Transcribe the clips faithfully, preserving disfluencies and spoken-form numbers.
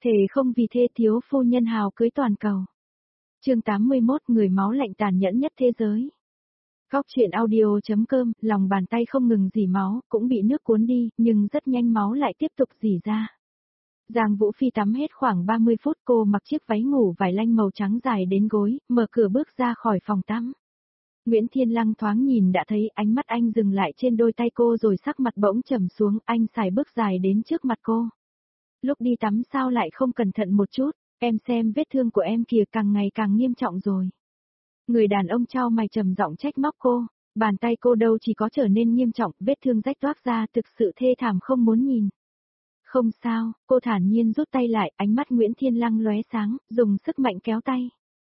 Thề không vì thê thiếu phu nhân hào cưới toàn cầu. Chương tám mươi mốt Người máu lạnh tàn nhẫn nhất thế giới. Góc truyện audio.com, lòng bàn tay không ngừng rỉ máu, cũng bị nước cuốn đi, nhưng rất nhanh máu lại tiếp tục rỉ ra. Giang Vũ Phi tắm hết khoảng ba mươi phút, cô mặc chiếc váy ngủ vải lanh màu trắng dài đến gối, mở cửa bước ra khỏi phòng tắm. Nguyễn Thiên Lăng thoáng nhìn đã thấy ánh mắt anh dừng lại trên đôi tay cô rồi sắc mặt bỗng trầm xuống, anh xài bước dài đến trước mặt cô. Lúc đi tắm sao lại không cẩn thận một chút, em xem vết thương của em kìa càng ngày càng nghiêm trọng rồi. Người đàn ông chau mày trầm giọng trách móc cô, bàn tay cô đâu chỉ có trở nên nghiêm trọng, vết thương rách toác ra thực sự thê thảm không muốn nhìn. Không sao, cô thản nhiên rút tay lại, ánh mắt Nguyễn Thiên Lăng lóe sáng, dùng sức mạnh kéo tay.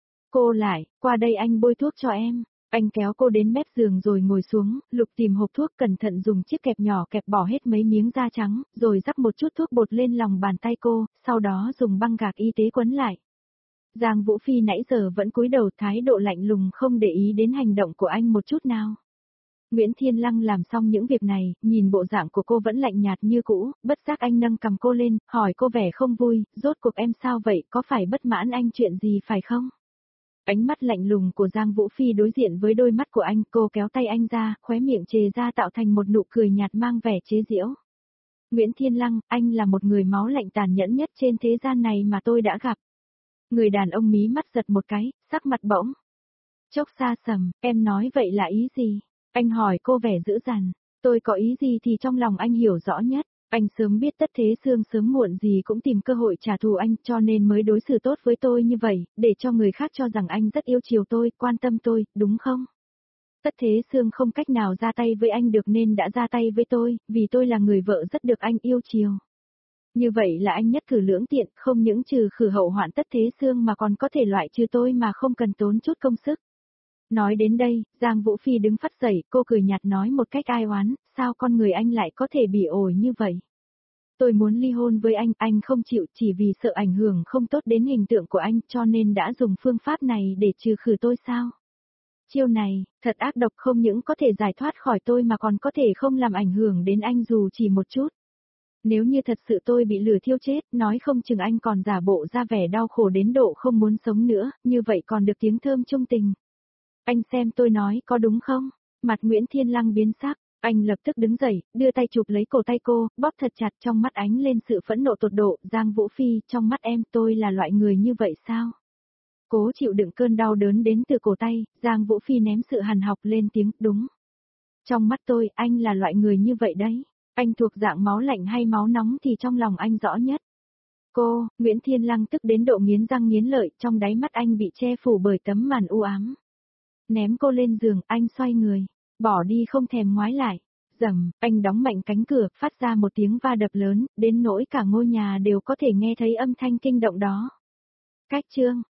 Cô lại, qua đây anh bôi thuốc cho em. Anh kéo cô đến mép giường rồi ngồi xuống, lục tìm hộp thuốc cẩn thận dùng chiếc kẹp nhỏ kẹp bỏ hết mấy miếng da trắng, rồi rắc một chút thuốc bột lên lòng bàn tay cô, sau đó dùng băng gạc y tế quấn lại. Giang Vũ Phi nãy giờ vẫn cúi đầu thái độ lạnh lùng không để ý đến hành động của anh một chút nào. Nguyễn Thiên Lăng làm xong những việc này, nhìn bộ dạng của cô vẫn lạnh nhạt như cũ, bất giác anh nâng cầm cô lên, hỏi cô vẻ không vui, rốt cuộc em sao vậy, có phải bất mãn anh chuyện gì phải không? Ánh mắt lạnh lùng của Giang Vũ Phi đối diện với đôi mắt của anh, cô kéo tay anh ra, khóe miệng chề ra tạo thành một nụ cười nhạt mang vẻ chế giễu. Nguyễn Thiên Lăng, anh là một người máu lạnh tàn nhẫn nhất trên thế gian này mà tôi đã gặp. Người đàn ông mí mắt giật một cái, sắc mặt bỗng chốc xa sầm, em nói vậy là ý gì? Anh hỏi cô vẻ dữ dằn, tôi có ý gì thì trong lòng anh hiểu rõ nhất. Anh sớm biết Tất Thế Sương sớm muộn gì cũng tìm cơ hội trả thù anh cho nên mới đối xử tốt với tôi như vậy, để cho người khác cho rằng anh rất yêu chiều tôi, quan tâm tôi, đúng không? Tất Thế Sương không cách nào ra tay với anh được nên đã ra tay với tôi, vì tôi là người vợ rất được anh yêu chiều. Như vậy là anh nhất cử lưỡng tiện, không những trừ khử hậu hoạn Tất Thế Sương mà còn có thể loại trừ tôi mà không cần tốn chút công sức. Nói đến đây, Giang Vũ Phi đứng phắt dậy, cô cười nhạt nói một cách ai oán, sao con người anh lại có thể bị ổi như vậy? Tôi muốn ly hôn với anh, anh không chịu chỉ vì sợ ảnh hưởng không tốt đến hình tượng của anh cho nên đã dùng phương pháp này để trừ khử tôi sao? Chiêu này, thật ác độc không những có thể giải thoát khỏi tôi mà còn có thể không làm ảnh hưởng đến anh dù chỉ một chút. Nếu như thật sự tôi bị lửa thiêu chết, nói không chừng anh còn giả bộ ra vẻ đau khổ đến độ không muốn sống nữa, như vậy còn được tiếng thơm chung tình. Anh xem tôi nói có đúng không? Mặt Nguyễn Thiên Lăng biến sắc, anh lập tức đứng dậy, đưa tay chụp lấy cổ tay cô, bóp thật chặt trong mắt ánh lên sự phẫn nộ tột độ. Giang Vũ Phi, trong mắt em tôi là loại người như vậy sao? Cố chịu đựng cơn đau đớn đến từ cổ tay, Giang Vũ Phi ném sự hằn học lên tiếng, đúng. Trong mắt tôi, anh là loại người như vậy đấy. Anh thuộc dạng máu lạnh hay máu nóng thì trong lòng anh rõ nhất. Cô, Nguyễn Thiên Lăng tức đến độ nghiến răng nghiến lợi, trong đáy mắt anh bị che phủ bởi tấm màn u ám. Ném cô lên giường, anh xoay người, bỏ đi không thèm ngoái lại. Rầm, anh đóng mạnh cánh cửa, phát ra một tiếng va đập lớn, đến nỗi cả ngôi nhà đều có thể nghe thấy âm thanh kinh động đó. Cách chương